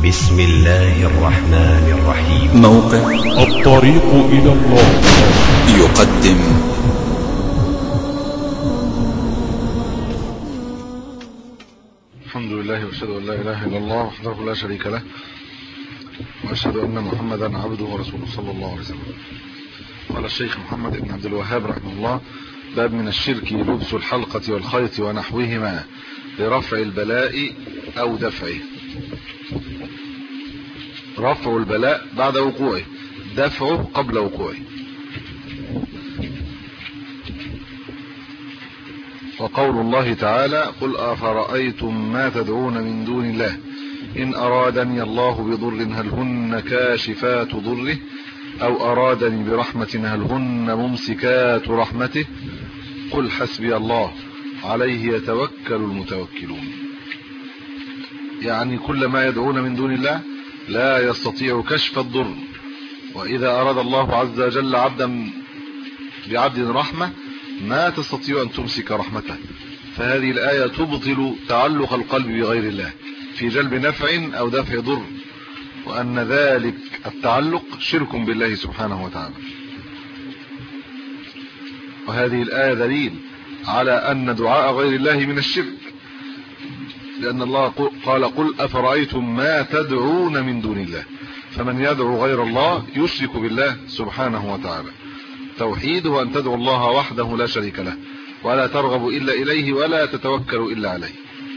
بسم الله الرحمن الرحيم. موقع الطريق إلى الله يقدم الحمد لله واشهد ان لا اله الا الله وحده لا شريك له واشهد ان محمدا عبده ورسوله صلى الله عليه وسلم. قال الشيخ محمد بن عبد الوهاب رحمه الله: باب من الشرك لبس الحلقة والخيط ونحوهما لرفع البلاء او دفعه. رفع البلاء بعد وقوعه، دفعه قبل وقوعه. وقول الله تعالى: قل أفرأيتم ما تدعون من دون الله إن أرادني الله بضر هل هن كاشفات ضره أو أرادني برحمة هل هن ممسكات رحمته قل حسبي الله عليه يتوكل المتوكلون. يعني كل ما يدعون من دون الله لا يستطيع كشف الضر، وإذا أراد الله عز وجل عبدا بعبد رحمة ما تستطيع أن تمسك رحمته. فهذه الآية تبطل تعلق القلب بغير الله في جلب نفع أو دفع ضر، وأن ذلك التعلق شرك بالله سبحانه وتعالى. وهذه الآية دليل على أن دعاء غير الله من الشرك، لأن الله قال: قل أفرأيتم ما تدعون من دون الله. فمن يدعو غير الله يشرك بالله سبحانه وتعالى. توحيده أن تدعو الله وحده لا شريك له، ولا ترغب إلا إليه ولا تتوكل إلا عليه.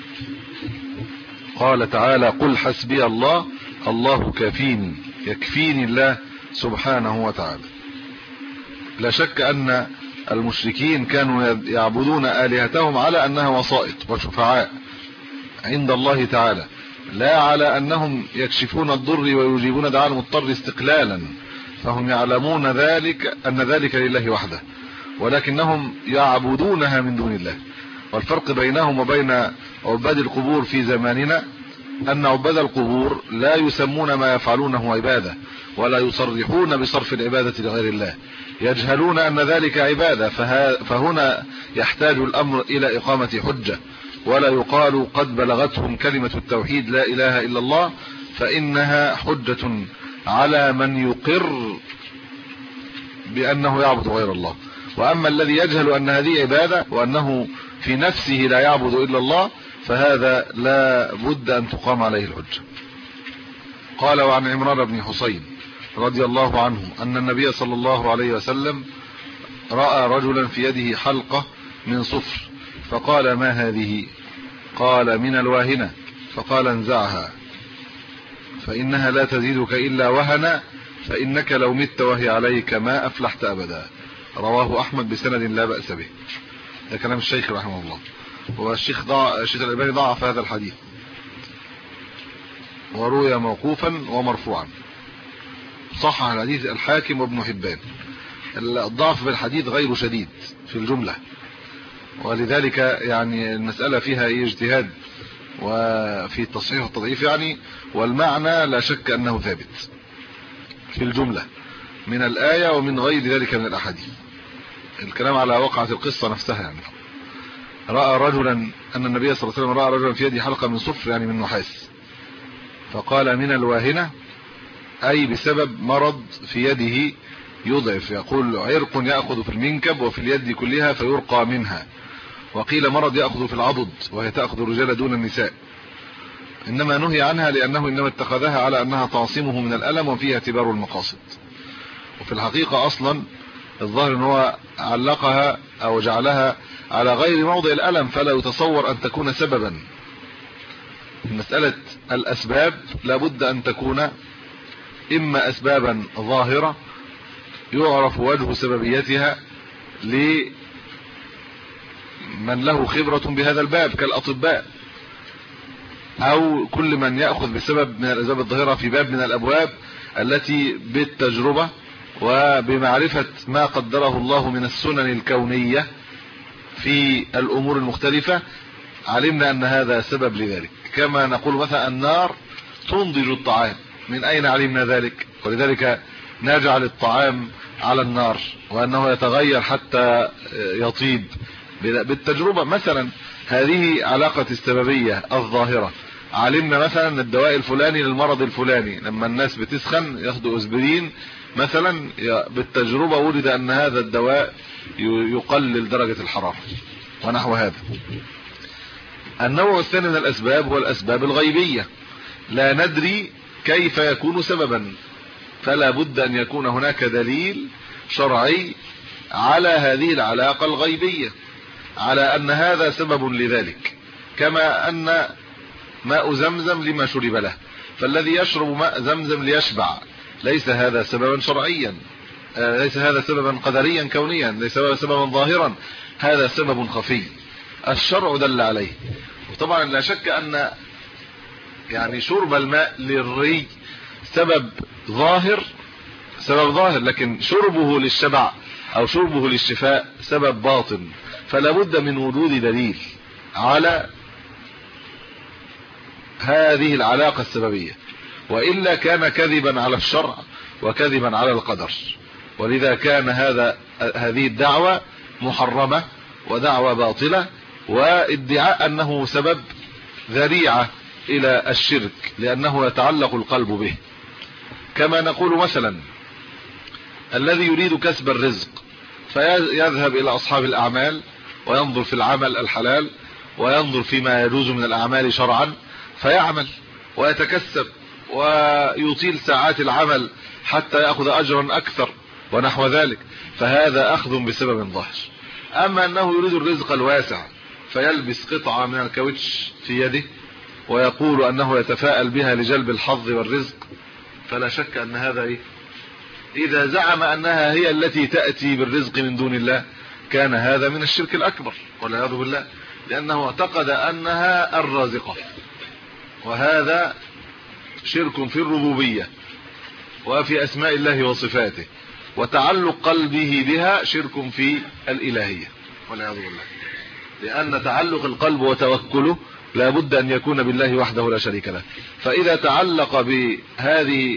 قال تعالى: قل حسبي الله، الله كافيني، يكفيني الله سبحانه وتعالى. لا شك أن المشركين كانوا يعبدون آلهتهم على أنها وسائط وشفعاء عند الله تعالى، لا على أنهم يكشفون الضر ويجيبون دعاء المضطر استقلالا، فهم يعلمون أن ذلك لله وحده، ولكنهم يعبدونها من دون الله. والفرق بينهم وبين عباد القبور في زماننا أن عباد القبور لا يسمون ما يفعلونه عبادة، ولا يصرحون بصرف العبادة لغير الله، يجهلون أن ذلك عبادة. فهنا يحتاج الأمر إلى إقامة حجة، ولا يقال قد بلغتهم كلمة التوحيد لا إله إلا الله، فإنها حجة على من يقر بأنه يعبد غير الله. وأما الذي يجهل أن هذه عبادة وأنه في نفسه لا يعبد إلا الله، فهذا لا بد أن تقام عليه الحجة. قال: وعن عمران بن حسين رضي الله عنه أن النبي صلى الله عليه وسلم رأى رجلا في يده حلقة من صفر، فقال: ما هذه؟ قال: من الواهنة. فقال: انزعها فإنها لا تزيدك إلا وهنا، فإنك لو مت وهي عليك ما أفلحت أبدا. رواه أحمد بسند لا بأس به. ده كلام الشيخ رحمه الله. والشيخ الألباني ضعف هذا الحديث، وروي موقوفا ومرفوعا. صحح الحديث الحاكم وابن حبان. الضعف بالحديث غير شديد في الجملة، ولذلك يعني المسألة فيها اجتهاد وفي التصحيح والتضعيف يعني، والمعنى لا شك أنه ثابت في الجملة من الآية ومن غير ذلك من الأحاديث. الكلام على وقعة القصة نفسها يعني. رأى رجلا أن النبي صلى الله عليه وسلم رأى رجلا في يده حلقة من صفر يعني من نحاس، فقال: من الواهنة، أي بسبب مرض في يده يضعف. يقول: عرق يأخذ في المنكب وفي اليد كلها فيرقى منها. وقيل مرض يأخذ في العضد وهي تأخذ الرجال دون النساء. إنما نهي عنها لأنه إنما اتخذها على أنها تعصمه من الألم وفيها اعتبار المقاصد. وفي الحقيقة أصلا الظاهر أنه علقها أو جعلها على غير موضع الألم، فلا يتصور أن تكون سببا. مسألة الأسباب لابد أن تكون إما أسبابا ظاهرة يعرف وجه سببيتها لمن له خبرة بهذا الباب كالأطباء، أو كل من يأخذ بسبب من الأسباب الظاهرة في باب من الأبواب التي بالتجربة وبمعرفة ما قدره الله من السنن الكونية في الأمور المختلفة علمنا أن هذا سبب لذلك. كما نقول مثلا النار تنضج الطعام، من أين علمنا ذلك؟ ولذلك نجعل الطعام على النار وأنه يتغير حتى يطيب بالتجربة مثلا. هذه علاقة السببية الظاهرة علمنا مثلا الدواء الفلاني للمرض الفلاني، لما الناس بتسخن ياخدوا اسبرين مثلا، بالتجربة ولد ان هذا الدواء يقلل درجة الحرارة ونحو هذا. النوع الثاني من الاسباب هو الاسباب الغيبية، لا ندري كيف يكون سببا، فلا بد ان يكون هناك دليل شرعي على هذه العلاقة الغيبية، على ان هذا سبب لذلك، كما ان ماء زمزم لما شرب له، فالذي يشرب ماء زمزم ليشبع ليس هذا سببا شرعيا، ليس هذا سببا قدريا كونيا، ليس سببا ظاهرا، هذا سبب خفي الشرع دل عليه. وطبعا لا شك ان يعني شرب الماء للري سبب ظاهر، لكن شربه للشبع او شربه للشفاء سبب باطن، فلا بد من وجود دليل على هذه العلاقة السببية، وإلا كان كذبا على الشرع وكذبا على القدر. ولذا كان هذه الدعوة محرمة ودعوة باطلة، وادعاء أنه سبب ذريعة إلى الشرك، لأنه يتعلق القلب به. كما نقول مثلا الذي يريد كسب الرزق فيذهب إلى أصحاب الأعمال وينظر في العمل الحلال وينظر فيما يجوز من الأعمال شرعا، فيعمل ويتكسب ويطيل ساعات العمل حتى يأخذ أجرا أكثر ونحو ذلك، فهذا أخذ بسبب ظاهر. أما أنه يريد الرزق الواسع فيلبس قطعة من الكاوتش في يده ويقول أنه يتفاءل بها لجلب الحظ والرزق، فلا شك أن هذا إذا زعم أنها هي التي تأتي بالرزق من دون الله كان هذا من الشرك الأكبر والعياذ بالله، لأنه اعتقد أنها الرازقة، وهذا شرك في الربوبية وفي أسماء الله وصفاته، وتعلق قلبه بها شرك في الإلهية والعياذ بالله، لأن تعلق القلب وتوكله لا بد أن يكون بالله وحده لا شريك له. فإذا تعلق بهذه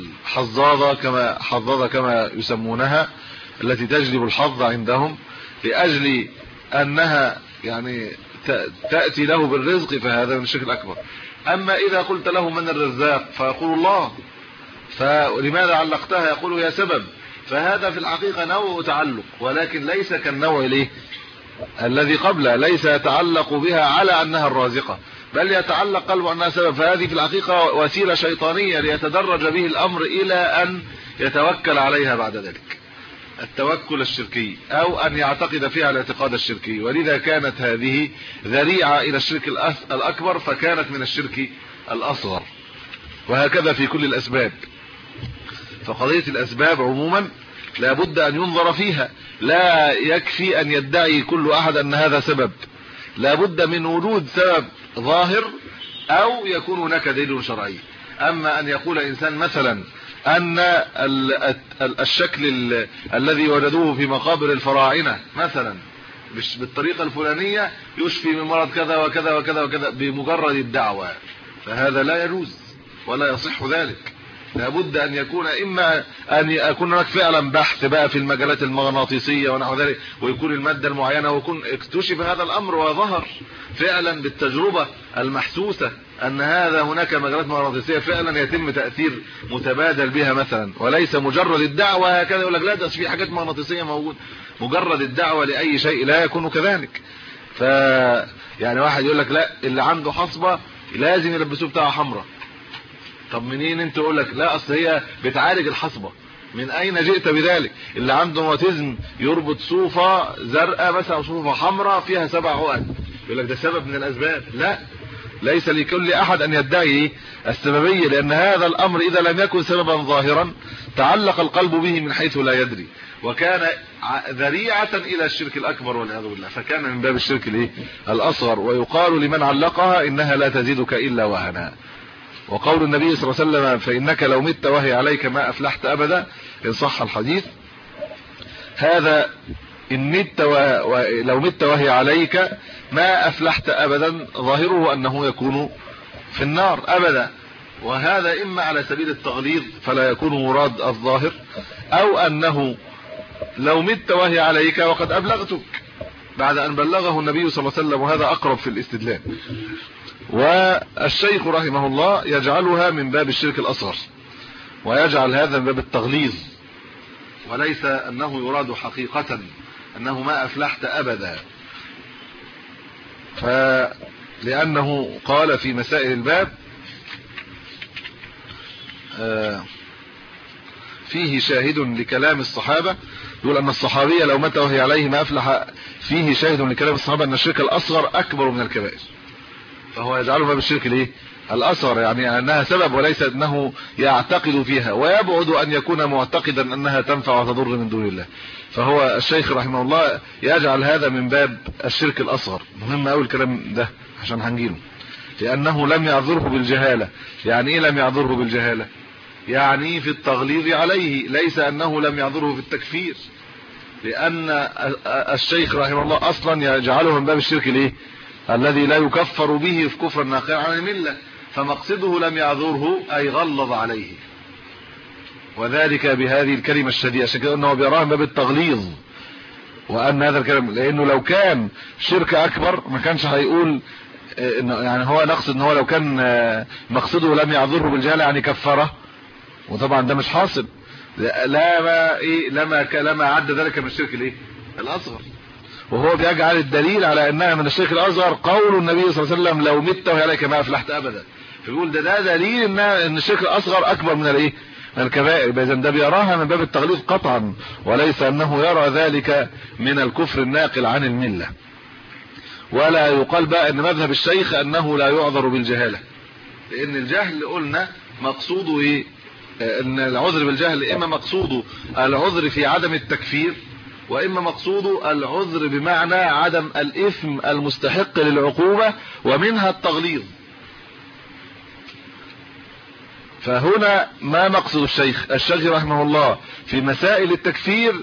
الحظاظة كما يسمونها التي تجلب الحظ عندهم لأجل أنها يعني تأتي له بالرزق، فهذا من الشرك الأكبر. أما إذا قلت له من الرزاق فيقول الله، فلماذا علقتها؟ يقول يا سبب، فهذا في الحقيقة نوع تعلق، ولكن ليس كالنوع الذي قبله، ليس يتعلق بها على أنها الرازقة، بل يتعلق قلبه أنها سبب، فهذه في الحقيقة وسيلة شيطانية ليتدرج به الأمر إلى أن يتوكل عليها بعد ذلك، التوكل الشركي، أو أن يعتقد فيها الاعتقاد الشركي. ولذا كانت هذه ذريعة إلى الشرك الأكبر، فكانت من الشرك الأصغر. وهكذا في كل الأسباب، فقضية الأسباب عموما لا بد أن ينظر فيها، لا يكفي أن يدعي كل أحد أن هذا سبب، لا بد من وجود سبب ظاهر أو يكون هناك دليل شرعي. أما أن يقول إنسان مثلا أن الشكل الذي وجدوه في مقابر الفراعنة مثلا بالطريقة الفلانية يشفي من مرض كذا وكذا وكذا وكذا بمجرد الدعوة، فهذا لا يجوز ولا يصح ذلك. لابد أن يكون إما أن يكون هناك فعلا بحث بقى في المجالات المغناطيسية ونحو ذلك، ويكون المادة المعينة ويكون اكتشف هذا الأمر وظهر فعلا بالتجربة المحسوسة أن هذا هناك مجالات مغناطيسية فعلا يتم تأثير متبادل بها مثلا، وليس مجرد الدعوة هكذا يقول لك لا ده في حاجات مغناطيسية موجود، مجرد الدعوة لأي شيء لا يكون كذلك. يعني واحد يقول لك لا اللي عنده حصبة لازم يلبسوه بتاعه حمراء، طب منين انت؟ يقول لك لا اصل هي بتعالج الحصبة. من اين جئت بذلك؟ اللي عنده روماتيزم يربط صوفة زرقاء مثلا او صوفة حمراء فيها 7 عقد، يقول لك ده سبب من الاسباب. لا، ليس لكل احد ان يدعي السببية، لان هذا الامر اذا لم يكن سببا ظاهرا تعلق القلب به من حيث لا يدري، وكان ذريعة الى الشرك الاكبر والعياذ بالله، فكان من باب الشرك الاصغر. ويقال لمن علقها انها لا تزيدك الا وهنا. وقول النبي صلى الله عليه وسلم فإنك لو مت وهي عليك ما أفلحت أبدا، إن صح الحديث، هذا إن مت لو مت وهي عليك ما أفلحت أبدا ظاهره أنه يكون في النار أبدا، وهذا إما على سبيل التغليظ فلا يكون مراد الظاهر، أو أنه لو مت وهي عليك وقد أبلغتك، بعد أن بلغه النبي صلى الله عليه وسلم، وهذا أقرب في الاستدلال. والشيخ رحمه الله يجعلها من باب الشرك الأصغر، ويجعل هذا من باب التغليظ، وليس أنه يراد حقيقة أنه ما أفلحت أبدا، لأنه قال في مسائل الباب فيه شاهد لكلام الصحابة، يقول أن الصحابية لو مات وهي عليه ما أفلح، فيه شاهد لكلام الصحابة أن الشرك الأصغر أكبر من الكبائر، فهو يجعله باب الشرك ليه الأصغر، يعني أنها سبب وليس أنه يعتقد فيها، ويبعد أن يكون معتقدا أنها تنفع وتضر من دون الله. فهو الشيخ رحمه الله يجعل هذا من باب الشرك الأصغر. مهم أوي الكلام ده عشان هنجيله، لأنه لم يعذره بالجهالة. يعني إيه لم يعذره بالجهالة؟ يعني في التغليظ عليه، ليس أنه لم يعذره في التكفير، لأن الشيخ رحمه الله أصلا يجعله من باب الشرك ليه الذي لا يكفر به في كفر ناقل عن الملة، فمقصده لم يعذره أي غلظ عليه، وذلك بهذه الكلمة الشديدة. عشان كده أنه بيراه من باب التغليظ، وأن هذا الكلام لأنه لو كان شرك أكبر ما كانش هيقول يعني هو نقصد أنه لو كان مقصده لم يعذره بالجهالة يعني كفره، وطبعا ده مش حاصل، لما عد ذلك من الشرك الايه الأصغر. وهو بيجعل الدليل على انها من الشرك الأصغر قول النبي صلى الله عليه وسلم لو مت وهي عليك ما افلحت ابدا، فيقول ده دليل ان الشرك الأصغر اكبر من الايه من الكبائر. اذا ده بيراها من باب التغليظ قطعا، وليس انه يرى ذلك من الكفر الناقل عن الملة. ولا يقال بقى ان مذهب الشيخ انه لا يعذر بالجهالة، لان الجهل قلنا مقصوده ايه؟ ان العذر بالجهل اما مقصوده العذر في عدم التكفير، واما مقصوده العذر بمعنى عدم الاثم المستحق للعقوبة، ومنها التغليظ. فهنا ما مقصد الشيخ رحمه الله في مسائل التكفير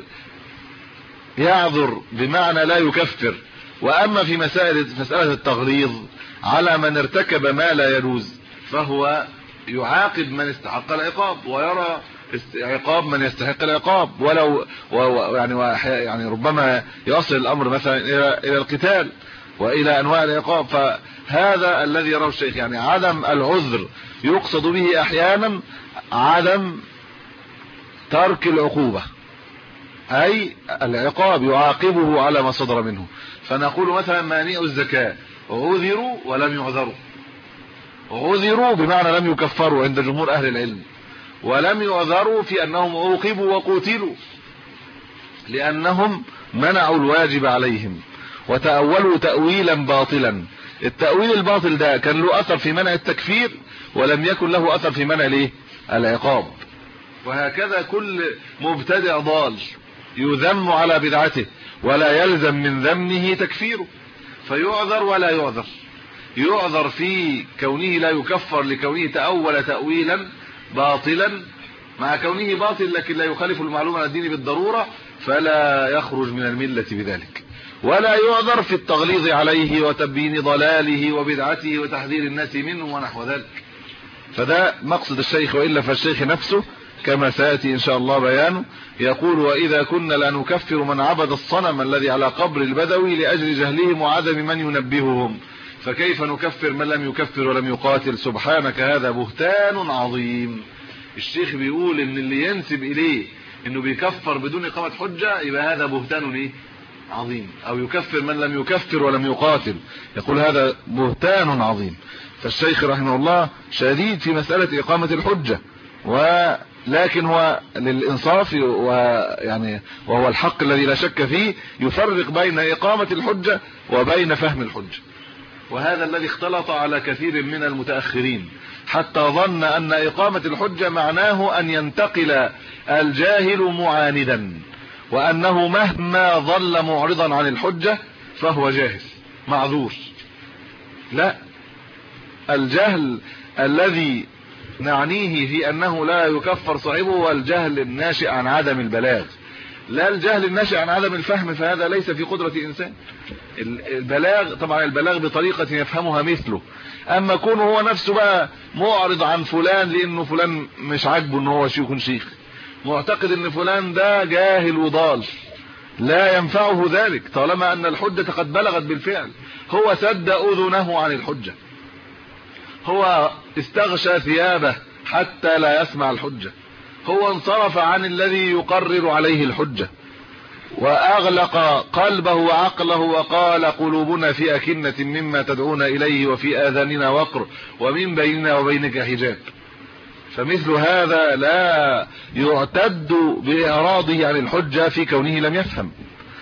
يعذر بمعنى لا يكفر، واما في مسألة التغليظ على من ارتكب ما لا يجوز فهو يعاقب من استحق العقاب، ويرى عقاب من يستحق العقاب، ولو يعني ربما يصل الامر مثلا الى القتال والى انواع العقاب. فهذا الذي يراه الشيخ، يعني عدم العذر يقصد به احيانا عدم ترك العقوبة، اي العقاب يعاقبه على ما صدر منه. فنقول مثلا مانع الزكاة عذروا ولم يعذروا، عذروا بمعنى لم يكفروا عند جمهور اهل العلم، ولم يعذروا في انهم عوقبوا وقتلوا لانهم منعوا الواجب عليهم وتأولوا تأويلا باطلا. التأويل الباطل ده كان له اثر في منع التكفير، ولم يكن له اثر في منع الايه العقاب. وهكذا كل مبتدع ضال يذم على بدعته ولا يلزم من ذمه تكفيره، فيعذر ولا يعذر. يعذر في كونه لا يكفر لكونه تأول تأويلا باطلا، مع كونه باطل لكن لا يخالف المعلومة عن الدين بالضرورة، فلا يخرج من الملة بذلك. ولا يعذر في التغليظ عليه وتبيين ضلاله وبدعته وتحذير الناس منه ونحو ذلك. فده مقصد الشيخ. وإلا فالشيخ نفسه كما سيأتي إن شاء الله بيانه يقول: وإذا كنا لا نكفر من عبد الصنم الذي على قبر البدوي لأجل جهلهم وعدم من ينبههم، فكيف نكفر من لم يكفر ولم يقاتل؟ سبحانك هذا بهتان عظيم. الشيخ بيقول ان اللي ينسب اليه انه بيكفر بدون اقامة حجة يبقى هذا بهتان ايه عظيم، او يكفر من لم يكفر ولم يقاتل، يقول هذا بهتان عظيم. فالشيخ رحمه الله شديد في مسألة اقامة الحجة، ولكن هو للانصاف وهو الحق الذي لا شك فيه يفرق بين اقامة الحجة وبين فهم الحجة. وهذا الذي اختلط على كثير من المتأخرين، حتى ظن أن إقامة الحجة معناه أن ينتقل الجاهل معاندا، وأنه مهما ظل معرضا عن الحجة فهو جاهل معذور. لا، الجهل الذي نعنيه في أنه لا يكفر صاحبه هو الجهل الناشئ عن عدم البلاغ، لا الجهل الناشئ عن عدم الفهم، فهذا ليس في قدرة إنسان. البلاغ طبعا البلاغ بطريقة يفهمها مثله، اما كونه هو نفسه بقى معرض عن فلان لانه فلان مش عاجبه ان هو يكون شيخ، معتقد ان فلان ده جاهل وضال، لا ينفعه ذلك طالما أن الحجة قد بلغت بالفعل. هو سد أذنه عن الحجة، هو استغشى ثيابه حتى لا يسمع الحجة، هو انصرف عن الذي يقرر عليه الحجة، وأغلق قلبه وعقله وقال قلوبنا في أكنة مما تدعون إليه وفي آذاننا وقر ومن بيننا وبينك حجاب. فمثل هذا لا يعتد بإعراضه عن الحجة في كونه لم يفهم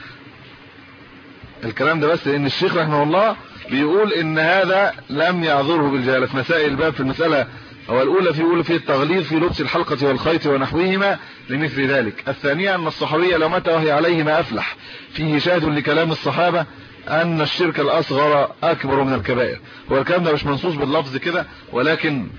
الكلام ده. بس لأن الشيخ رحمه الله بيقول إن هذا لم يعذره بالجهالة في مسائل الباب. في المسألة هو الأولى في التغليظ في لبس الحلقة والخيط ونحوهما لمثل ذلك. الثانية أن الصحابي لو مات وهي عليه ما أفلح. فيه شاهد لكلام الصحابة أن الشرك الأصغر أكبر من الكبائر. هو الكلام ده مش منصوص باللفظ كده، ولكن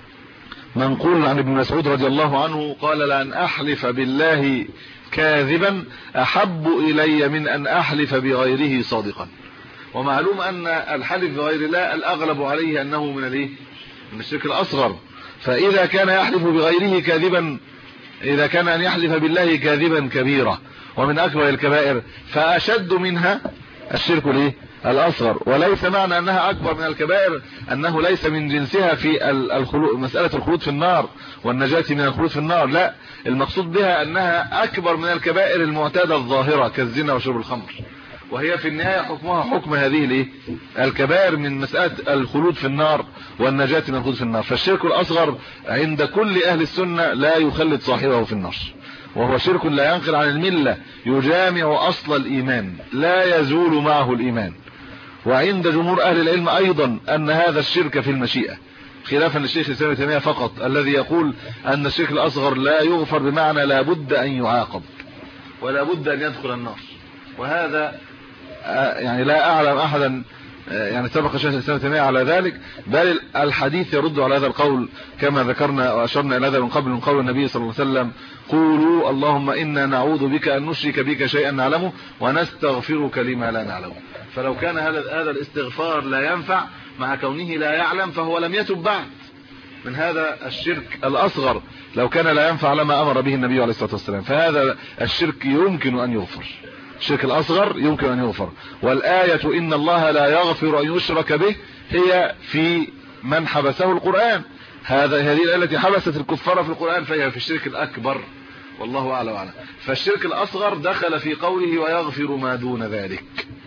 منقول عن ابن مسعود رضي الله عنه قال لأن أحلف بالله كاذبا أحب إلي من أن أحلف بغيره صادقا. ومعلوم أن الحلف بغير الله الأغلب عليه أنه من الشرك الأصغر. فإذا كان يحلف بغيره كاذبا، إذا كان أن يحلف بالله كاذبا كبيرة ومن أكبر الكبائر، فأشد منها الشرك الأصغر. وليس معنى أنها أكبر من الكبائر أنه ليس من جنسها في مسألة الخلود في النار والنجاة من الخلود في النار، لا، المقصود بها أنها أكبر من الكبائر المعتادة الظاهرة كالزنا وشرب الخمر، وهي في النهاية حكمها حكم هذه الكبائر من مسألة الخلود في النار والنجاة من الخلود في النار. فالشرك الأصغر عند كل أهل السنة لا يخلد صاحبه في النار، وهو شرك لا ينقل عن الملة، يجامع أصل الإيمان، لا يزول معه الإيمان. وعند جمهور أهل العلم أيضا أن هذا الشرك في المشيئة، خلافا للشيخ الإسلام ابن تيمية فقط الذي يقول أن الشرك الأصغر لا يغفر بمعنى لا بد أن يعاقب ولا بد أن يدخل النار. وهذا يعني لا أعلم أحدا يعني سبق الشيخ الإسلام ابن تيمية على ذلك، بل الحديث يرد على هذا القول كما ذكرنا وأشرنا إلى هذا من قبل من قول النبي صلى الله عليه وسلم: قولوا اللهم إنا نعوذ بك أن نشرك بك شيئا نعلمه ونستغفرك لما لا نعلمه. فلو كان هذا الاستغفار لا ينفع مع كونه لا يعلم، فهو لم يتب بعد من هذا الشرك الأصغر. لو كان لا ينفع لما أمر به النبي عليه الصلاة والسلام. فهذا الشرك يمكن أن يغفر، الشرك الأصغر يمكن أن يغفر. والآية إن الله لا يغفر أن يشرك به هي في من حبسه القرآن. هذه الآية التي حبست الكفار في القرآن فهي في الشرك الأكبر، والله أعلم وأعلم. فالشرك الأصغر دخل في قوله ويغفر ما دون ذلك.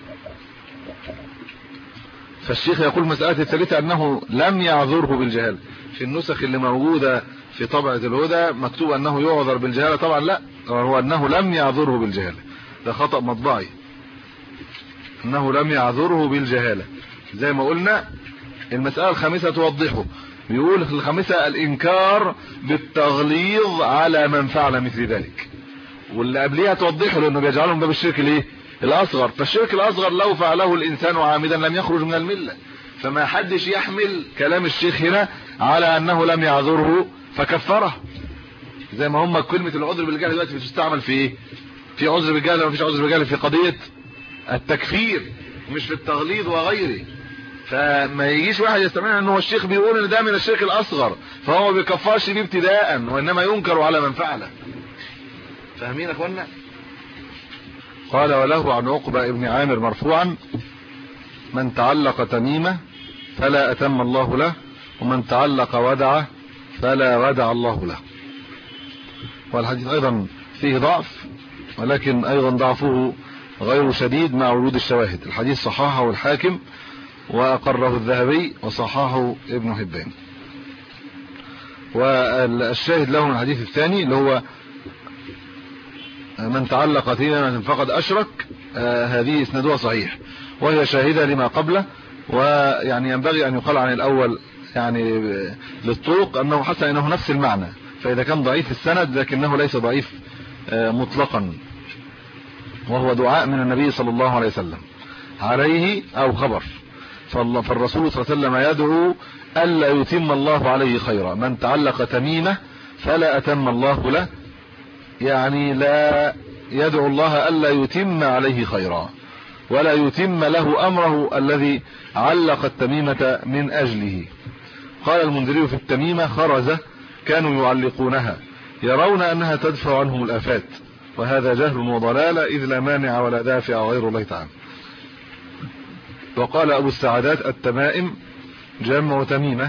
فالشيخ يقول مسألة الثالثة أنه لم يعذره بالجهالة. في النسخ اللي موجودة في طبعة الهدى مكتوب أنه يعذر بالجهالة، طبعا لا، هو أنه لم يعذره بالجهالة، ده خطأ مطبعي، أنه لم يعذره بالجهالة. زي ما قلنا المسألة الخامسة توضحه، بيقول الخامسة الإنكار بالتغليظ على من فعل مثل ذلك، واللي قبلها توضحه لأنه بيجعلهم باب الشرك الأصغر. فالشرك الأصغر لو فعله الإنسان عامدا لم يخرج من الملة. فما حدش يحمل كلام الشيخ هنا على أنه لم يعذره فكفره، زي ما هم كلمة العذر بالجهل دلوقتي بتستعمل في عذر بالجهل وما فيش عذر بالجهل في قضية التكفير مش في التغليظ وغيره. فما يجيش واحد يستمع ان هو الشيخ بيقول ان ده من الشرك الأصغر فهو ما بيكفرش بيه ابتداء، وإنما ينكر على من فعله. فاهمين يا اخوانا؟ قال: وله عن عقبة ابن عامر مرفوعا: من تعلق تميمة فلا أتم الله له، ومن تعلق ودعه فلا ودع الله له. والحديث أيضا فيه ضعف، ولكن أيضا ضعفه غير شديد مع وجود الشواهد. الحديث صححه الحاكم وأقره الذهبي وصححه ابن حبان. والشاهد له من الحديث الثاني اللي هو من تعلق تميمة فقد أشرك، هذه اسنادها صحيح وهي شاهدة لما قبله. ويعني ينبغي أن يقال عن الأول يعني للطرق أنه حتى أنه نفس المعنى، فإذا كان ضعيف السند لكنه ليس ضعيف مطلقا، وهو دعاء من النبي صلى الله عليه وسلم عليه أو خبر. فالرسول صلى الله عليه وسلم يدعو ألا يتم الله عليه خيرا. من تعلق تميمة فلا أتم الله له، يعني لا يدعو الله ألا يتم عليه خيرا ولا يتم له أمره الذي علق التميمة من أجله. قال المنذري في التميمة: خرزة كانوا يعلقونها يرون أنها تدفع عنهم الآفات، وهذا جهل وضلالة، إذ لا مانع ولا دافع غير الله تعالى. وقال أبو السعدات: التمائم جمع تميمة،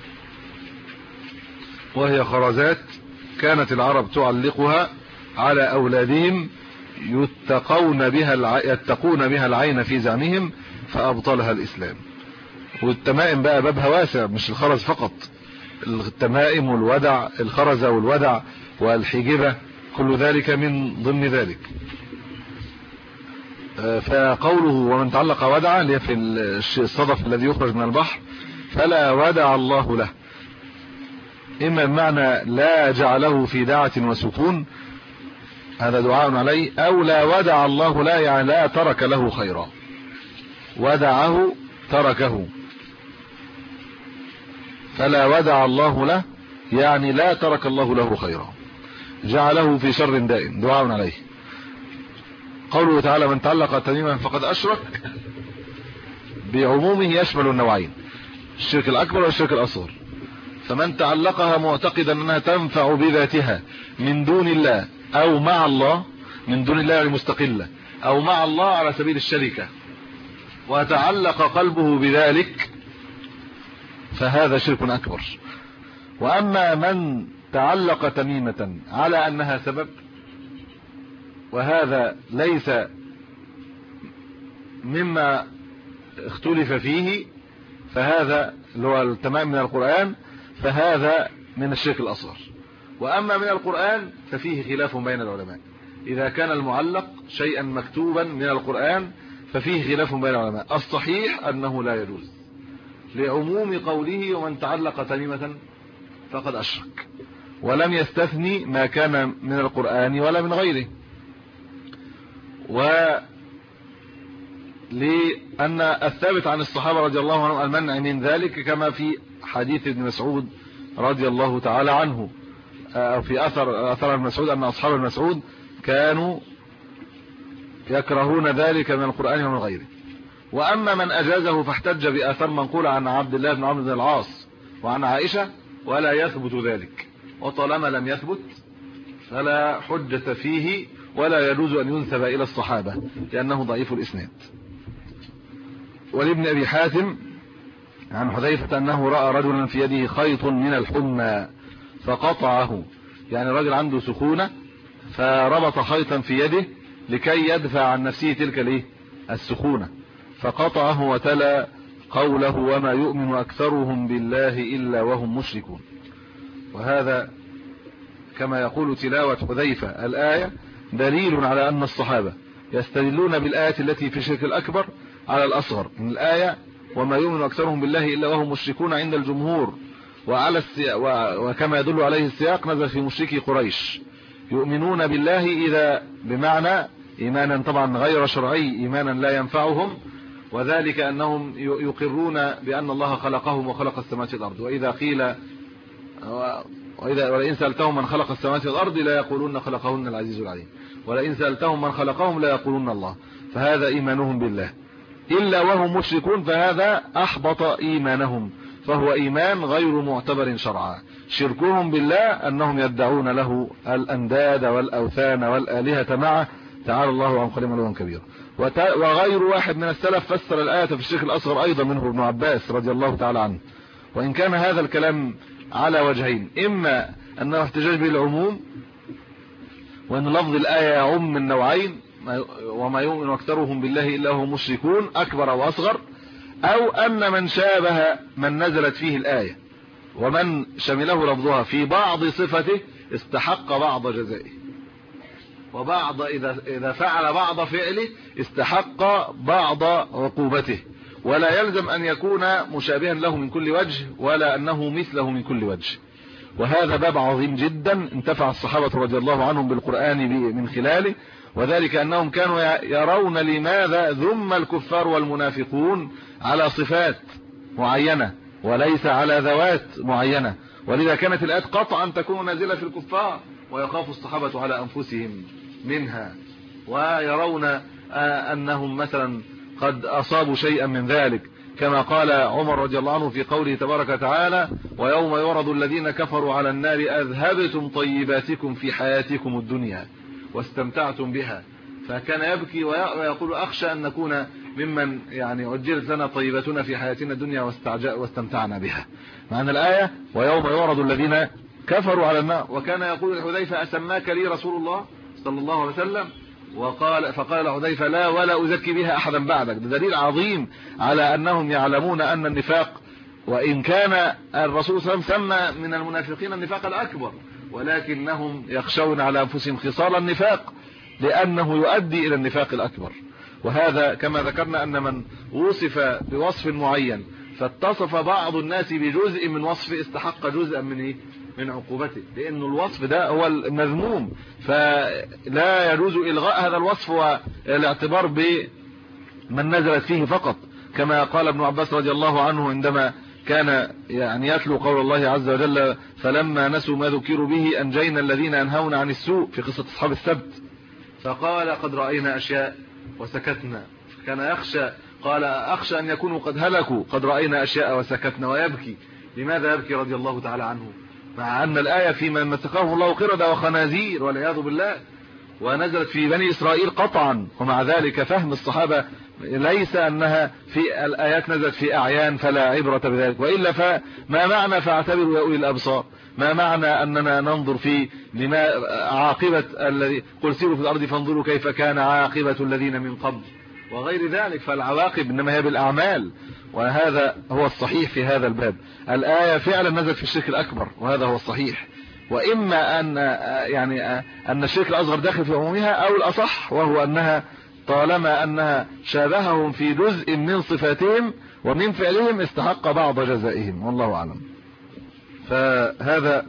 وهي خرزات كانت العرب تعلقها على أولادهم يتقون بها العين في زعمهم، فأبطلها الإسلام. والتمائم بقى بابها واسع، مش الخرز فقط، التمائم والودع، الخرزة والودع والحجبة، كل ذلك من ضمن ذلك. فقوله: ومن تعلق ودعا، اللي في الصدف الذي يخرج من البحر، فلا ودع الله له، إما بمعنى لا جعله في دعة وسكون، هذا دعاء عليه، أو لا ودع الله له، يعني لا ترك له خيرا، ودعه تركه، فلا ودع الله له يعني لا ترك الله له خيرا، جعله في شر دائم، دعاء عليه. قوله تعالى: من تعلق تميما فقد أشرك، بعمومه يشمل النوعين، الشرك الأكبر والشرك الأصغر. فمن تعلقها معتقدا أنها تنفع بذاتها من دون الله أو مع الله، من دون الله المستقلة، أو مع الله على سبيل الشركة، وتعلق قلبه بذلك، فهذا شرك أكبر. وأما من تعلق تميمة على أنها سبب، وهذا ليس مما اختلف فيه، فهذا اللي هو التمام من القرآن، فهذا من الشرك الأصغر. وأما من القرآن ففيه خلاف بين العلماء، إذا كان المعلق شيئا مكتوبا من القرآن ففيه خلاف بين العلماء. الصحيح أنه لا يجوز، لعموم قوله: ومن تعلق تميمة فقد أشرك، ولم يستثني ما كان من القرآن ولا من غيره. ولأن الثابت عن الصحابة رضي الله عنهم المنع من ذلك، كما في حديث ابن مسعود رضي الله تعالى عنه، أو في أثر المسعود أن أصحاب المسعود كانوا يكرهون ذلك من القرآن ومن غيره. وأما من أجازه فاحتج بآثار منقولة عن عبد الله بن عمرو بن العاص وعن عائشة، ولا يثبت ذلك، وطالما لم يثبت فلا حجة فيه، ولا يجوز أن ينسب إلى الصحابة لأنه ضعيف الإسناد. ولابن أبي حاتم عن حذيفة أنه رأى رجلا في يده خيط من الحمى فقطعه، يعني رجل عنده سخونة فربط خيطا في يده لكي يدفع عن نفسه تلك السخونة، فقطعه وتلا قوله: وما يؤمن أكثرهم بالله إلا وهم مشركون. وهذا كما يقول تلاوة حذيفة الآية دليل على أن الصحابة يستدلون بالآية التي في الشرك الأكبر على الأصغر من الآية: وما يؤمن أكثرهم بالله إلا وهم مشركون عند الجمهور، وعلى وكما يدل عليه السياق نزل في مشركي قريش، يؤمنون بالله إذا بمعنى إيمانا طبعا غير شرعي، إيمانا لا ينفعهم، وذلك أنهم يقرون بأن الله خلقهم وخلق السماوات والأرض. وإذا قيل ولئن سألتهم من خلق السماوات والأرض لا يقولون خلقهن العزيز العليم، ولئن سألتهم من خلقهم لا يقولون الله، فهذا إيمانهم بالله. إلا وهم مشركون، فهذا أحبط إيمانهم، فهو إيمان غير معتبر شرعا. شركهم بالله أنهم يدعون له الأنداد والأوثان والآلهة معه، تعالى الله عن قليل علوا كبيرا. وغير واحد من السلف فسر الآية في الشرك الأصغر أيضا، منه ابن عباس رضي الله تعالى عنه. وإن كان هذا الكلام على وجهين: إما أنه احتجاج بالعموم، وأن لفظ الآية يعم من نوعين: وما يؤمن أكثرهم بالله إلا هم مشركون أكبر أو أصغر، أو أن من شابه من نزلت فيه الآية ومن شمله لفظها في بعض صفته استحق بعض جزائه، وبعض إذا فعل بعض فعله استحق بعض عقوبته، ولا يلزم أن يكون مشابها له من كل وجه، ولا أنه مثله من كل وجه. وهذا باب عظيم جدا انتفع الصحابة رضي الله عنهم بالقرآن من خلاله، وذلك أنهم كانوا يرون لماذا ذم الكفار والمنافقون على صفات معينة وليس على ذوات معينة، ولذا كانت الآيات قطعا تكون نازلة في الكفار، ويخاف الصحابة على أنفسهم منها، ويرون أنهم مثلا قد أصابوا شيئا من ذلك، كما قال عمر رضي الله عنه في قوله تبارك وتعالى: ويوم يعرض الذين كفروا على النار أذهبتم طيباتكم في حياتكم الدنيا واستمتعتم بها. فكان يبكي ويقول أخشى أن نكون ممن يعني عجلت لنا طيبتنا في حياتنا الدنيا واستمتعنا بها. معنى الآية ويوم يعرض الذين كفروا على النار. وكان يقول لحذيفة أسماك لي رسول الله صلى الله عليه وسلم؟ فقال حذيفة لا ولا أزكي بها أحدا بعدك. ده دليل عظيم على أنهم يعلمون أن النفاق، وإن كان الرسول صلى الله عليه وسلم سمى من المنافقين النفاق الأكبر، ولكنهم يخشون على أنفسهم خصال النفاق لأنه يؤدي إلى النفاق الأكبر. وهذا كما ذكرنا أن من وصف بوصف معين فاتصف بعض الناس بجزء من وصفه استحق جزءا من عقوبته، لأن الوصف ده هو المذموم، فلا يجوز إلغاء هذا الوصف والاعتبار بمن نزلت فيه فقط، كما قال ابن عباس رضي الله عنه عندما كان يعني يتلو قول الله عز وجل فلما نسوا ما ذكروا به أنجينا الذين ينهون عن السوء في قصة أصحاب السبت، فقال قد رأينا أشياء وسكتنا. كان يخشى، قال أخشى أن يكونوا قد هلكوا قد رأينا أشياء وسكتنا، ويبكي. لماذا يبكي رضي الله تعالى عنه مع أن الآية فيما مسخه الله قردة وخنازير والعياذ بالله، ونزلت في بني إسرائيل قطعا، ومع ذلك فهم الصحابة ليس أنها في الآيات نزلت في أعيان فلا عبرة بذلك، وإلا فما معنى فاعتبروا يا أولي الأبصار، ما معنى أننا ننظر في لما عاقبة الذي قل سيروا في الأرض فانظروا كيف كان عاقبة الذين من قبل وغير ذلك. فالعواقب إنما هي بالأعمال، وهذا هو الصحيح في هذا الباب. الآية فعلا نزلت في الشرك الأكبر وهذا هو الصحيح، وإما أن الشرك الأصغر داخل في عمومها، أو الأصح وهو أنها طالما أنها شابههم في جزء من صفاتهم ومن فعلهم استحق بعض جزائهم، والله أعلم. فهذا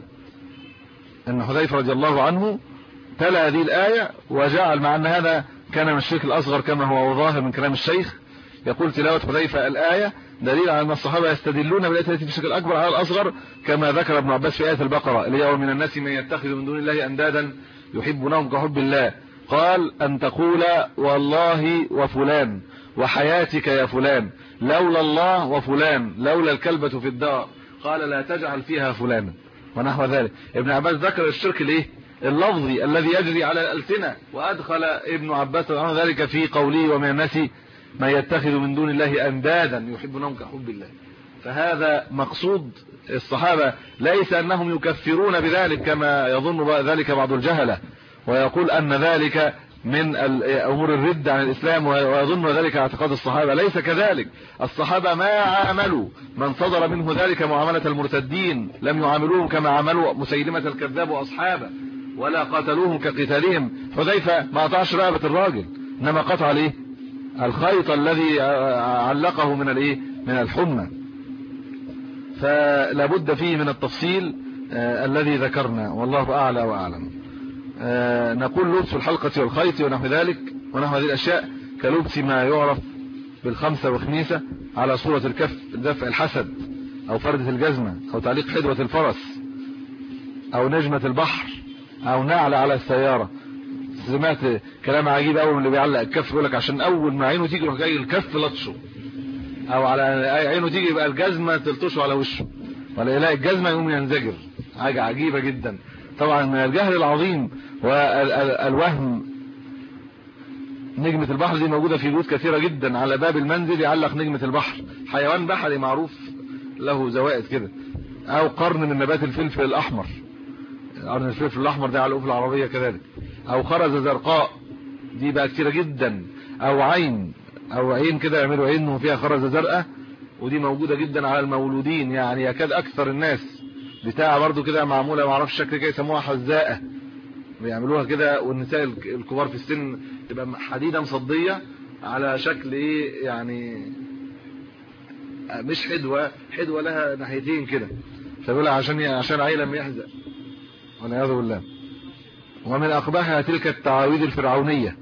أن حذيفة رضي الله عنه تلا هذه الآية وجعل، مع أن هذا كان من الشرك الأصغر كما هو ظاهر من كلام الشيخ، يقول تلاوة حذيفة الآية دليل على أن الصحابة يستدلون بالآية التي في الشرك الأكبر على الأصغر، كما ذكر ابن عباس في آية البقرة اللي هي ومن الناس من يتخذ من دون الله أندادا يحبونهم كحب الله، قال أن تقول والله وفلان وحياتك يا فلان لولا الله وفلان لولا الكلبة في الدار، قال لا تجعل فيها فلانا ونحو ذلك. ابن عباس ذكر الشرك اللفظي الذي يجري على الألسنة، وأدخل ابن عباس عنه ذلك في قوله ومن الناس من يتخذ من دون الله أندادا يحبونهم كحب الله. فهذا مقصود الصحابة، ليس أنهم يكفرون بذلك كما يظن ذلك بعض الجهلة ويقول أن ذلك من أمور الرد عن الإسلام ويظن ذلك اعتقاد الصحابة. ليس كذلك، الصحابة ما عاملوا من صدر منه ذلك معاملة المرتدين، لم يعاملوهم كما عملوا مسيلمة الكذاب وأصحابه، ولا قاتلوهم كقتالهم. حذيفة ما قطعش رقبة الراجل، إنما قطع ليه الخيط الذي علقه من الحمى. فلا بد فيه من التفصيل الذي ذكرنا، والله أعلى وأعلم. نقول لبس الحلقة والخيط ونحو ذلك ونحو هذه الأشياء كلبس ما يعرف بالخمسة وخميسة على صورة الكف، دفع الحسد أو فردة الجزمة أو تعليق حدوة الفرس أو نجمة البحر أو نعل على السيارة. سمعت كلام عجيب أول من اللي بيعلق الكف يقول لك عشان أول ما عينه تيجي يروح جاي الكف لطشه، أو على عينه تيجي يبقى الجزمة تلطشه على وشه، ولا يلاقي الجزمة يقوم ينزجر. حاجة عجيبة جدا طبعا من الجهل العظيم والوهم. نجمة البحر دي موجودة في بيوت كثيرة جدا، على باب المنزل يعلق نجمة البحر، حيوان بحري معروف له زوائد كده. أو قرن من نبات الفلفل الأحمر، قرن الفلفل الأحمر ده على الأفل العربية كذلك. أو خرزة زرقاء دي بقى كثيرة جدا. أو عين كده يعملوا عين وفيها خرزة زرقاء، ودي موجودة جدا على المولودين، يعني يكاد أكثر الناس. بتاع برضو كده معمولة ما اعرفش الشكل كده يسموها حزاءة، بيعملوها كده، والنساء الكبار في السن تبقى حديدة مصدية على شكل يعني مش حدوة لها ناحيتين كده، فبيقولها عشان عيلة ما يحزق والعياذ بالله. ومن أقبحها تلك التعاويذ الفرعونية.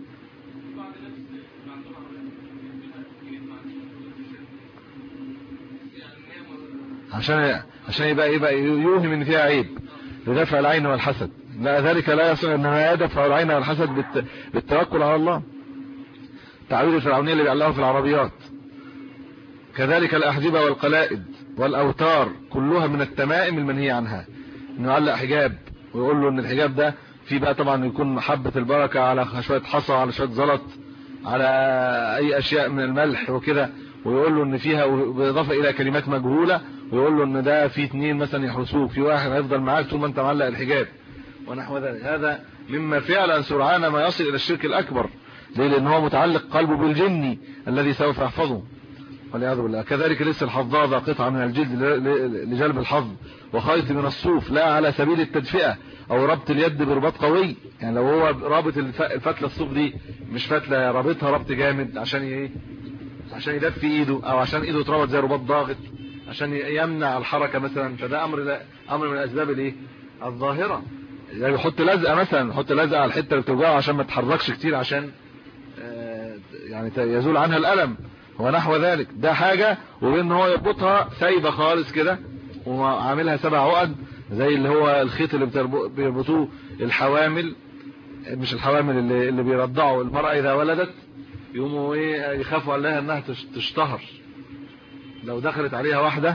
عشان يبقى يوهم ان فيها عيب لدفع العين والحسد. لا، ذلك لا يصح، انما يدفع العين والحسد بالتوكل على الله. تعويذ الفرعونية اللي بيعلقوها في العربيات. كذلك الأحجبة والقلائد والأوتار كلها من التمائم المنهي عنها. انه يعلق حجاب ويقول له ان الحجاب ده في بقى طبعا يكون حبة البركة على شوية حصى على شوية زلط على اي اشياء من الملح وكده، ويقول له ان فيها، بالاضافه الى كلمات مجهوله، ويقول له ان ده في 2 مثلا يحرسوك، في واحد هيفضل معاك طول ما انت معلق الحجاب ونحو ذلك. هذا مما فعلا سرعان ما يصل الى الشرك الاكبر. ليه؟ لان هو متعلق قلبه بالجن الذي سوف يحفظه والعياذ بالله. كذلك لسه الحظاظه قطعه من الجلد لجلب الحظ، وخيط من الصوف لا على سبيل التدفئه او ربط اليد برباط قوي. يعني لو هو رابط الفتله الصوف دي مش فتله، رابطها ربط جامد عشان ايه؟ عشان يدفي ايده، او عشان ايده تربط زي رباط ضاغط عشان يمنع الحركه مثلا. فده امر من الاسباب الايه؟ الظاهره. يعني يحط لزقه مثلا، يحط لزقه على الحته اللي بتوجعه عشان ما تتحركش كتير، عشان يعني يزول عنها الالم ونحو ذلك. ده حاجه. وبين هو يربطها سايبه خالص كده وعاملها 7 عقد زي اللي هو الخيط اللي بيربطوه الحوامل، مش الحوامل اللي بيرضعوا المرأة اذا ولدت، يقوموا ايه؟ يخافوا عليها انها تشتهر. لو دخلت عليها واحدة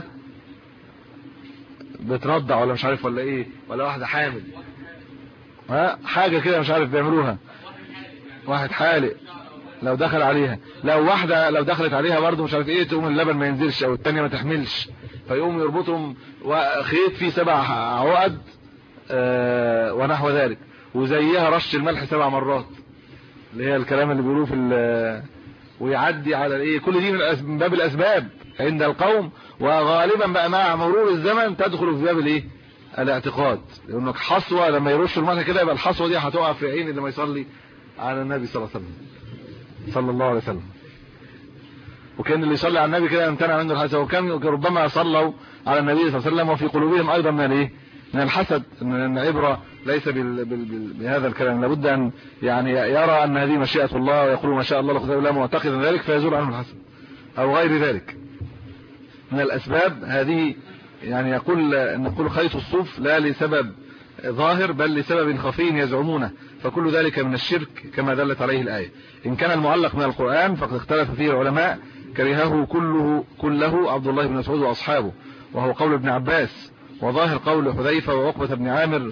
بترضع ولا مش عارف ولا ايه، ولا واحدة حامل، حاجة كده مش عارف بيعملوها، واحد حالق لو دخل عليها، لو واحدة لو دخلت عليها برضه مش عارف ايه، تقوم اللبن ما ينزلش او التانية ما تحملش، فيقوم يربطهم خيط فيه 7 عقد ونحو ذلك. وزيها رش الملح 7 مرات، اللي هي الكلام اللي بيقولوه في ويعدي على الايه. كل دي من باب الاسباب عند القوم، وغالبا بقى مع مرور الزمن تدخل في باب الايه؟ الاعتقاد. لانك حصوه لما يرش الملح كده يبقى الحصوه دي هتقع في عين اللي ما يصلي على النبي صلى الله عليه وسلم صلى الله عليه وسلم. وكان اللي يصلي على النبي كده يمتنع منه الحسد، وكان ربما صلوا على النبي صلى الله عليه وسلم وفي قلوبهم ايضا من الايه؟ من الحسد. ان العبره ليس بهذا الكلام، لابد ان يعني يرى ان هذه مشيئه الله ويقول ما شاء الله لا قدر الا معتقدا ذلك فيزول عنه الحسد او غير ذلك من الاسباب هذه. يعني نقول خيط الصوف لا لسبب ظاهر بل لسبب خفي يزعمونه، فكل ذلك من الشرك كما دلت عليه الآية. إن كان المعلق من القرآن فقد اختلف فيه العلماء، كرهه كله عبد الله بن مسعود وأصحابه، وهو قول ابن عباس، وظاهر قول حذيفة وعقبة بن عامر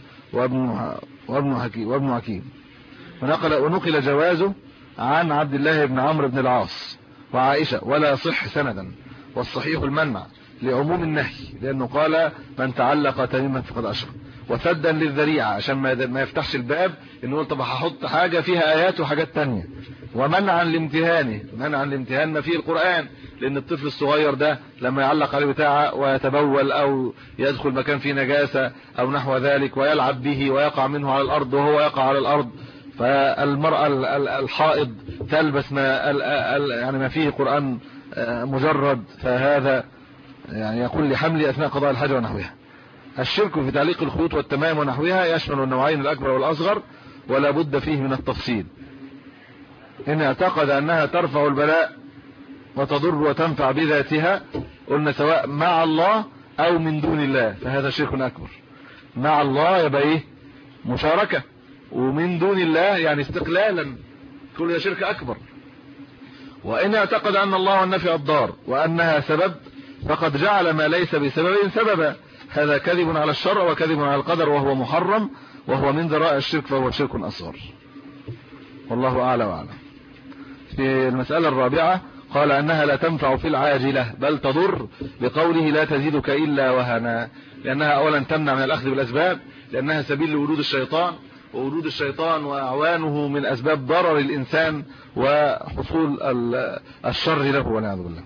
وابن حكيم. ونقل جوازه عن عبد الله بن عمرو بن العاص وعائشة ولا يصح سندا، والصحيح المنع لعموم النهي، لأنه قال من تعلق تميما فقد أشرك، وسدا للذريعة عشان ما يفتحش الباب انه يقول طب هحط حاجة فيها آيات وحاجات تانية، ومنعا لامتهانه، منعا لامتهان ما فيه القرآن، لأن الطفل الصغير ده لما يعلق عليه بتاعه ويتبول أو يدخل مكان فيه نجاسة أو نحو ذلك ويلعب به ويقع منه على الأرض وهو يقع على الأرض، فالمرأة الحائض تلبس ما فيه قرآن مجرد، فهذا يعني يقول لحمل أثناء قضاء الحاجة ونحوها. الشرك في تعليق الخيوط والتمائم ونحوها يشمل النوعين الأكبر والأصغر، ولا بد فيه من التفصيل. إن اعتقد أنها ترفع البلاء وتضر وتنفع بذاتها، قلنا سواء مع الله أو من دون الله، فهذا شرك أكبر. مع الله يبقى إيه؟ مشاركة، ومن دون الله يعني استقلالا، كل ده شرك أكبر. وإن اعتقد أن الله النفع الضار وأنها سبب، فقد جعل ما ليس بسبب سببا، هذا كذب على الشرع وكذب على القدر، وهو محرم، وهو من ذرائع الشرك، فهو شرك أصغر. والله أعلى وأعلم. في المسألة الرابعة قال أنها لا تنفع في العاجلة بل تضر، بقوله لا تزيدك إلا وهنا، لأنها أولا تمنع من الأخذ بالأسباب، لأنها سبيل لورود الشيطان، وورود الشيطان وأعوانه من أسباب ضرر الإنسان وحصول الشر له والعياذ بالله.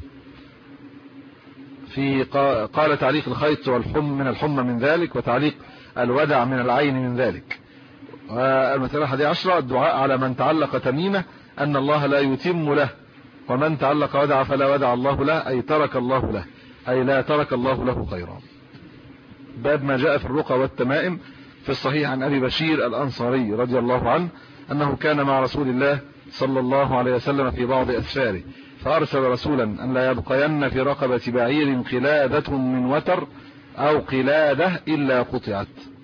قال تعليق الخيط من الحمى من ذلك، وتعليق الودع من العين من ذلك. والمسألة 11 الدعاء على من تعلق تميمة أن الله لا يتم له، ومن تعلق ودع فلا ودع الله له، أي ترك الله له، أي لا ترك الله له خيرا. باب ما جاء في الرقى والتمائم. في الصحيح عن أبي بشير الأنصاري رضي الله عنه أنه كان مع رسول الله صلى الله عليه وسلم في بعض أسفاره، فأرسل رسولا أن لا يبقين في رقبة بعير قلادة من وتر أو قلادة إلا قطعت.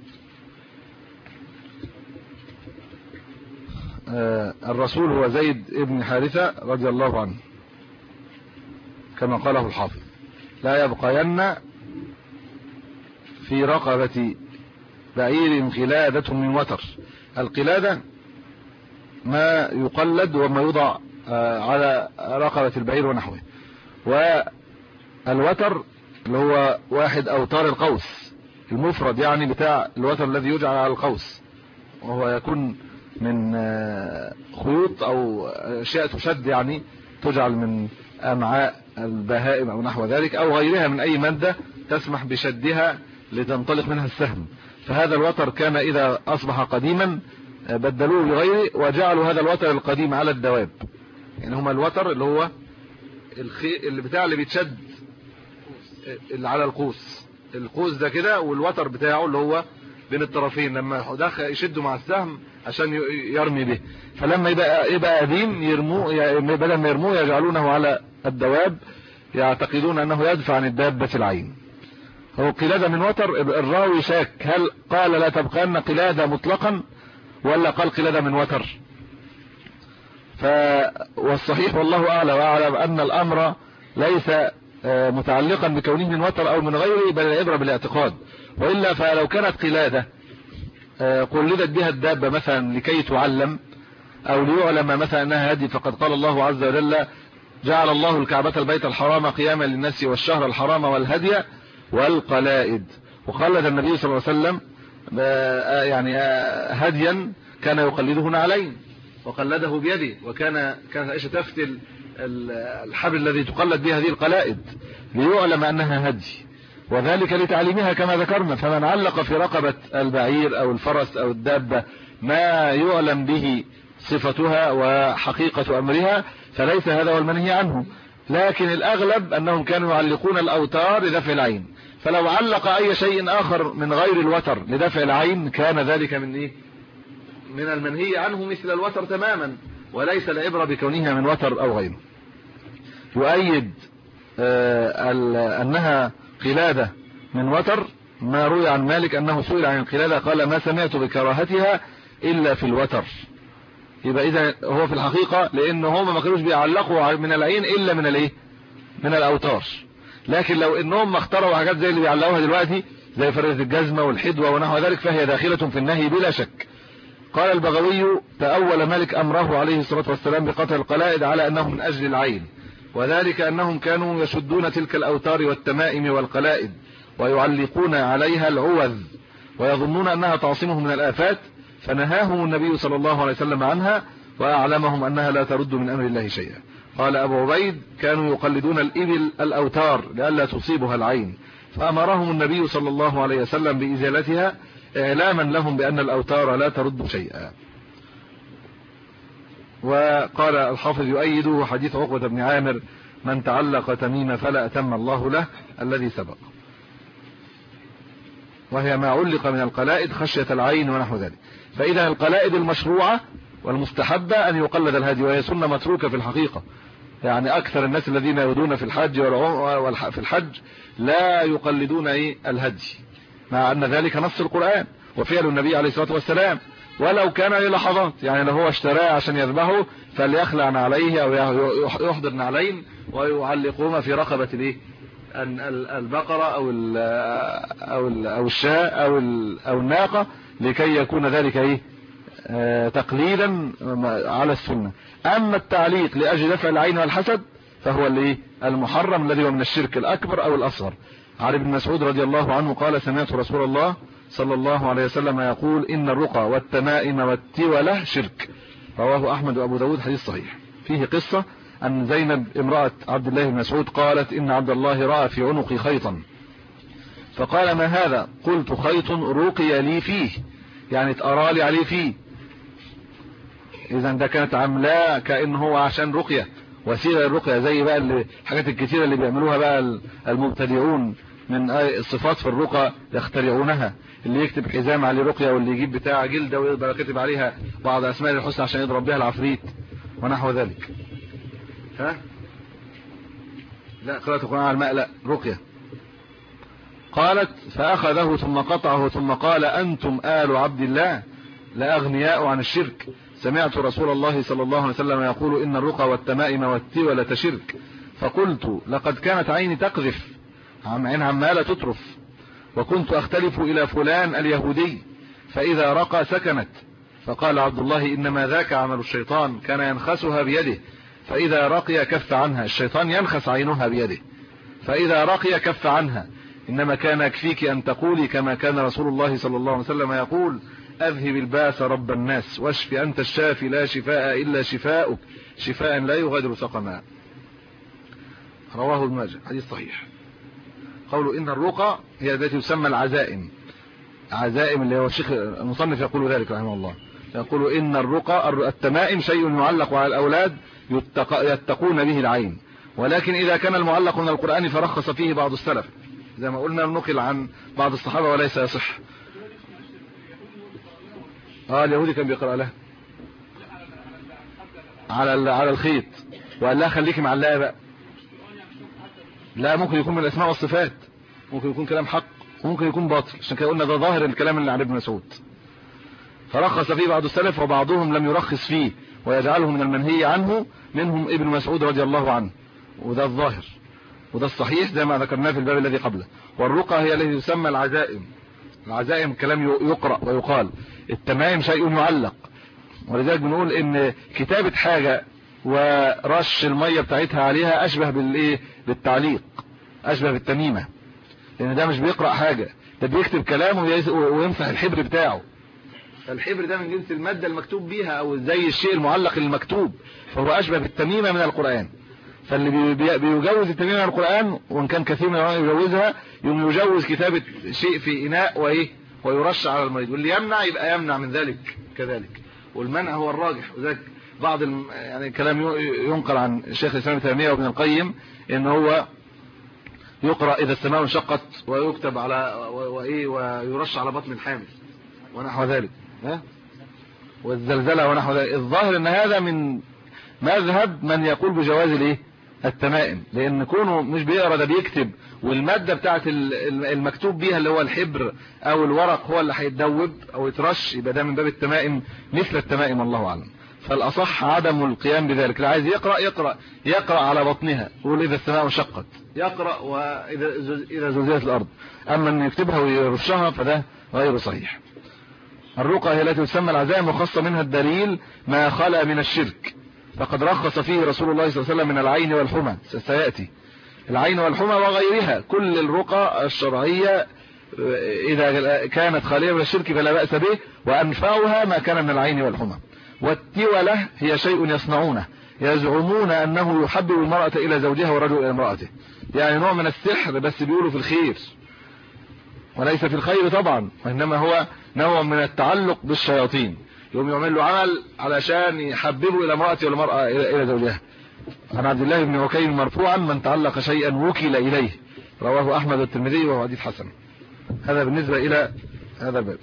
الرسول هو زيد ابن حارثة رضي الله عنه كما قاله الحافظ، لا يبقين في رقبة بعير قلادة من وتر. القلادة ما يقلد وما يوضع على رقبة البعير ونحوه، والوتر اللي هو 1 أوتار القوس المفرد، يعني بتاع الوتر الذي يجعل على القوس، وهو يكون من خيوط أو أشياء تشد، يعني تجعل من أمعاء البهائم أو نحو ذلك، أو غيرها من أي مادة تسمح بشدها لتنطلق منها السهم. فهذا الوتر كان إذا أصبح قديما بدلوه بغيره، وجعلوا هذا الوتر القديم على الدواب. يعني هما الوتر اللي هو اللي بتاع اللي بيتشد اللي على القوس ده كده، والوتر بتاعه اللي هو بين الطرفين لما دخل يشده مع السهم عشان يرمي به. فلما يبقى قديم يرموه، بدل ما يرموه يجعلونه على الدواب، يعتقدون أنه يدفع عن الدابة العين. هو قلادة من وتر. الراوي شاك هل قال لا تبقين قلادة مطلقا ولا قال قلادة من وتر. والصحيح والله أعلى وأعلم أن الأمر ليس متعلقا بكونه من وتر أو من غيره، بل العبرة بالاعتقاد. وإلا فلو كانت قلادة قلدت بها الدابة مثلا لكي تعلم أو ليعلم مثلا أنها هدي، فقد قال الله عز وجل جعل الله الكعبة البيت الحرام قياما للناس والشهر الحرام والهدي والقلائد. وقلد النبي صلى الله عليه وسلم يعني هديا كان يقلده نعلين وقلده بيده، وكانت عائشة تفتل الحبل الذي تقلد به هذه القلائد ليعلم أنها هدي، وذلك لتعليمها كما ذكرنا. فمن علق في رقبة البعير أو الفرس أو الدابة ما يعلم به صفتها وحقيقة أمرها فليس هذا هو المنهي عنه. لكن الأغلب أنهم كانوا يعلقون الأوتار لدفع العين، فلو علق أي شيء آخر من غير الوتر لدفع العين كان ذلك من المنهي عنه مثل الوتر تماما، وليس العبرة بكونها من وتر أو غيره. يؤيد أنها قلادة من وتر ما روي عن مالك أنه سئل عن القلادة قال ما سمعت بكراهتها إلا في الوتر. يبقى إذا هو في الحقيقة لأنه هم ما كانوش بيعلقوا من العين إلا من الأوتار. لكن لو إنهم ما اختاروا حاجات زي اللي بيعلقوها دلوقتي زي فرزة الجزمة والحدوة ونحو ذلك فهي داخلة في النهي بلا شك. قال البغوي تأول مالك أمره عليه الصلاة والسلام بقطع القلائد على أنه من أجل العين، وذلك أنهم كانوا يشدون تلك الأوتار والتمائم والقلائد ويعلقون عليها العوذ ويظنون أنها تعصمهم من الآفات، فنهاهم النبي صلى الله عليه وسلم عنها وأعلمهم أنها لا ترد من أمر الله شيئا. قال أبو عبيد كانوا يقلدون الإبل الأوتار لئلا تصيبها العين، فأمرهم النبي صلى الله عليه وسلم بإزالتها إعلاما لهم بأن الأوتار لا ترد شيئا. وقال الحافظ يؤيده حديث عقبة بن عامر من تعلق تميمة فلا أتم الله له الذي سبق، وهي ما علق من القلائد خشية العين ونحو ذلك. فإذا القلائد المشروعة والمستحبة أن يقلد الهدي، وهي سنة متروكة في الحقيقة. يعني أكثر الناس الذين يهدون في الحج في الحج لا يقلدون الهدي، مع أن ذلك نص القرآن وفعل النبي عليه الصلاة والسلام، ولو كان للحظات. يعني لو هو اشتراه عشان يذبحه فليخلع عليه أو يحضر نعلين ويعلقهما في رقبة البقرة أو الشاء أو الناقة لكي يكون ذلك تقليدا على السنة. أما التعليق لأجل دفع العين والحسد فهو المحرم الذي هو من الشرك الأكبر أو الأصغر. عن ابن مسعود رضي الله عنه قال سمعت رسول الله صلى الله عليه وسلم يقول إن الرقى والتمائم والتولة شرك. رواه أحمد وأبو داود حديث صحيح. فيه قصة أن زينب امرأة عبد الله بن مسعود قالت إن عبد الله رأى في عنقي خيطا فقال ما هذا؟ قلت خيط رقي لي فيه، يعني اتأرى لي عليه فيه. إذا ده كانت عاملاه كأنه هو عشان رقية، وسيلة الرقية، زي بقى الحاجات الكتيرة اللي بيعملوها بقى المبتدعون من الصفات في الرقى يخترعونها، اللي يكتب حزام عليه رقية واللي يجيب بتاع جلدة ويقدر كاتب عليها بعض أسماء الحسنى عشان يضرب بها العفريت ونحو ذلك. لا قراءة القرآن على الماء لا رقية. قالت فأخذه ثم قطعه ثم قال أنتم آل عبد الله لأغنياء عن الشرك، سمعت رسول الله صلى الله عليه وسلم يقول إن الرقى والتمائم والتولة شرك. فقلت لقد كانت عيني تقذف، عين عمالة تطرف، وكنت أختلف إلى فلان اليهودي فإذا رقى سكنت. فقال عبد الله إنما ذاك عمل الشيطان، كان ينخسها بيده فإذا رقي كف عنها. الشيطان ينخس عينها بيده فإذا رقي كف عنها. إنما كان يكفيك أن تقولي كما كان رسول الله صلى الله عليه وسلم يقول: أذهب الباس رب الناس واشف أنت الشافي لا شفاء إلا شفاؤك شفاء لا يغادر سقما. رواه ابن ماجه، حديث صحيح. قولوا إن الرقى هي التي تسمى العزائم. عزائم اللي هو الشيخ المصنف يقول ذلك رحمه الله، يقول إن الرقى التمائم شيء يعلق على الأولاد يتقون به العين، ولكن إذا كان المعلق من القرآن فرخص فيه بعض السلف زي ما قلنا، نقل عن بعض الصحابة وليس يصح. اليهودي كان بيقرأ له على الخيط وقال لها خليكي معلقة بقى. لا، ممكن يكون من الأسماء والصفات، ممكن يكون كلام حق وممكن يكون باطل، عشان كده قلنا ده ظاهر الكلام اللي عن ابن مسعود. فرخص فيه بعض السلف وبعضهم لم يرخص فيه ويجعله من المنهي عنه، منهم ابن مسعود رضي الله عنه، وده الظاهر وده الصحيح زي ما ذكرناه في الباب الذي قبله. والرقى هي التي تسمى العزائم. العزائم كلام يقرأ ويقال، التمائم شيء يعلق، ولذلك بنقول ان كتابة حاجة ورش المية بتاعتها عليها اشبه بالتعليق، اشبه بالتميمة، لان ده مش بيقرأ حاجة، ده بيكتب كلام ويمسح الحبر بتاعه. الحبر ده من جنس المادة المكتوب بيها او زي الشيء المعلق المكتوب، فهو اشبه بالتميمة من القرآن. فاللي بيجوز التميمة من القرآن، وان كان كثير من العلماء يجوزها، يوم يجوز كتابة شيء في اناء ويرش على المريض، واللي يمنع يبقى يمنع من ذلك كذلك، والمنع هو الراجح. وذلك بعض يعني كلام ينقل عن الشيخ الإسلام ابن تيمية وابن القيم ان هو يقرأ إذا السماء انشقت ويكتب على ويرش على بطن الحامل ونحو ذلك، والزلزلة ونحو ذلك. الظاهر ان هذا من مذهب من يقول بجواز التمائم، لان كونه مش بيقرأ، ده بيكتب، والمادة بتاعت المكتوب بيها اللي هو الحبر او الورق هو اللي هيتدوب او يترش، يبقى ده من باب التمائم مثل التمائم، الله اعلم. فالاصح عدم القيام بذلك. اللي عايز يقرأ على بطنها، يقول اذا السماء انشقت يقرأ، واذا زلزلت الارض. اما ان يكتبها ويرشها فده غير صحيح. الرقى هي التي تسمى العزائم، وخاصة منها الدليل ما خلا من الشرك، فقد رخص فيه رسول الله صلى الله عليه وسلم من العين والحمى، سيأتي العين والحمى وغيرها. كل الرقى الشرعية إذا كانت خالية من الشرك فلا بأس به، وأنفعها ما كان من العين والحمى. والتولة هي شيء يصنعونه، يزعمون أنه يحبب المرأة إلى زوجها والرجل إلى امرأته، يعني نوع من السحر، بس بيقولوا في الخير وليس في الخير طبعا، وإنما هو نوع من التعلق بالشياطين، يوم يعمل له عمل علشان يحببه إلى امرأته والمرأة إلى زوجها. عن عبد الله بن عكيم مرفوعا: من تعلق شيئا وكل إليه. رواه أحمد والترمذي وهو حديث حسن. هذا بالنسبة إلى هذا الباب.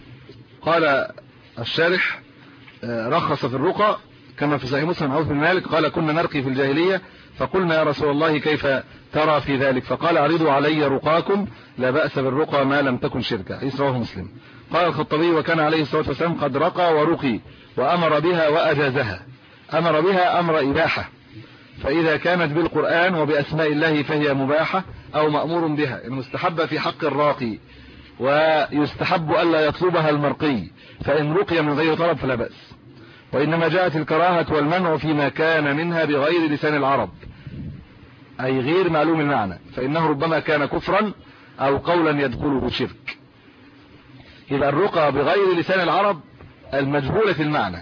قال الشارح: رخص في الرقى كما في صحيح مسلم عوف بن مالك قال: كنا نرقي في الجاهلية فقلنا يا رسول الله كيف ترى في ذلك؟ فقال: عرضوا علي رقاكم لا بأس بالرقى ما لم تكن شركا. حديث رواه مسلم. قال الخطبي: وكان عليه الصلاة والسلام قد رقى ورقي وأمر بها وأجازها. أمر بها أمر إباحة، فإذا كانت بالقرآن وبأسماء الله فهي مباحة أو مأمور بها، المستحبة في حق الراقي، ويستحب ألا يطلبها المرقي، فإن رقي من غير طلب فلا بأس. وإنما جاءت الكراهة والمنع فيما كان منها بغير لسان العرب، أي غير معلوم المعنى، فإنه ربما كان كفرا أو قولا يدخله شرك. إذا الرقى بغير لسان العرب المجهولة المعنى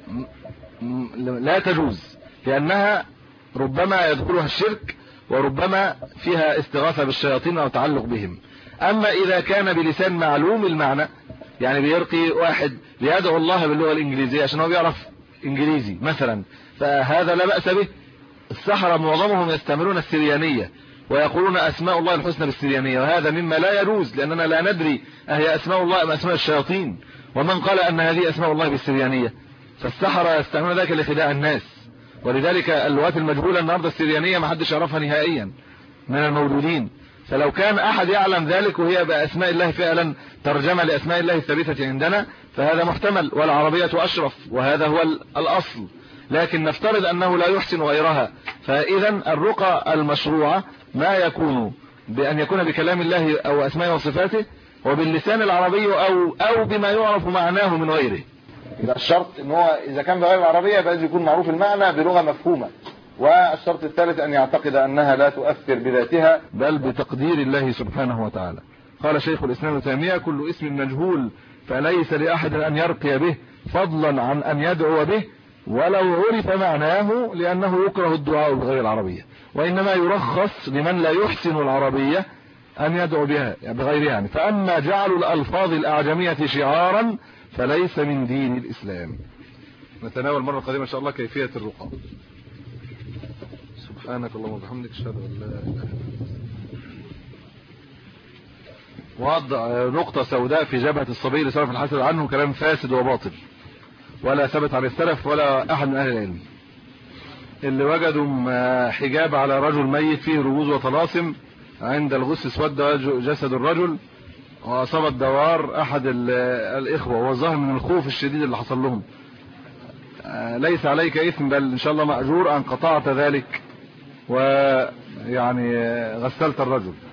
لا تجوز، لأنها ربما يدخلها الشرك وربما فيها استغاثة بالشياطين أو تعلق بهم. أما إذا كان بلسان معلوم المعنى، يعني بيرقي واحد بيدعو الله باللغة الإنجليزية عشان هو بيعرف إنجليزي مثلا، فهذا لا بأس به. السحرة معظمهم يستعملون السريانية ويقولون أسماء الله الحسنى بالسريانية، وهذا مما لا يجوز، لأننا لا ندري أهي أسماء الله أم أسماء الشياطين، ومن قال أن هذه أسماء الله بالسريانية؟ فالسحرة يستعملون ذلك لخداع الناس، ولذلك اللغات المجهولة النهاردة السريانية ما حدش يعرفها نهائيا من الموجودين. فلو كان أحد يعلم ذلك وهي بأسماء الله فعلا ترجمة لأسماء الله الثابتة عندنا فهذا محتمل، والعربية أشرف، وهذا هو الأصل. لكن نفترض أنه لا يحسن غيرها، فإذا الرقى المشروعة ما يكون بأن يكون بكلام الله أو أسماء وصفاته وباللسان العربي أو بما يعرف معناه من غيره. يبقى الشرط ان هو اذا كان بغير العربيه بس يكون معروف المعنى بلغه مفهومه. والشرط الثالث ان يعتقد انها لا تؤثر بذاتها بل بتقدير الله سبحانه وتعالى. قال شيخ الاسلام ابن تيميه: كل اسم مجهول فليس لاحد ان يرقي به فضلا عن ان يدعو به ولو عرف معناه، لانه يكره الدعاء بغير العربيه، وانما يرخص لمن لا يحسن العربيه ان يدعو بها بغيرها يعني. فاما جعل الالفاظ الاعجميه شعارا فليس من دين الإسلام. نتناول المرة القادمة إن شاء الله كيفية الرقى. سبحانك اللهم وبحمدك أشهد أن لا إله إلا أنت. وضع نقطة سوداء في جبهة الصبي لسلف الحسن عنه كلام فاسد وباطل ولا ثبت عن السلف ولا أحد من أهل العلم. اللي وجدوا حجاب على رجل ميت فيه رموز وطلاسم عند الغسل اسود جسد الرجل وأصابت دوار أحد الإخوة، والظاهر من الخوف الشديد اللي حصل لهم. ليس عليك إثم، بل إن شاء الله مأجور أن قطعت ذلك ويعني غسلت الرجل.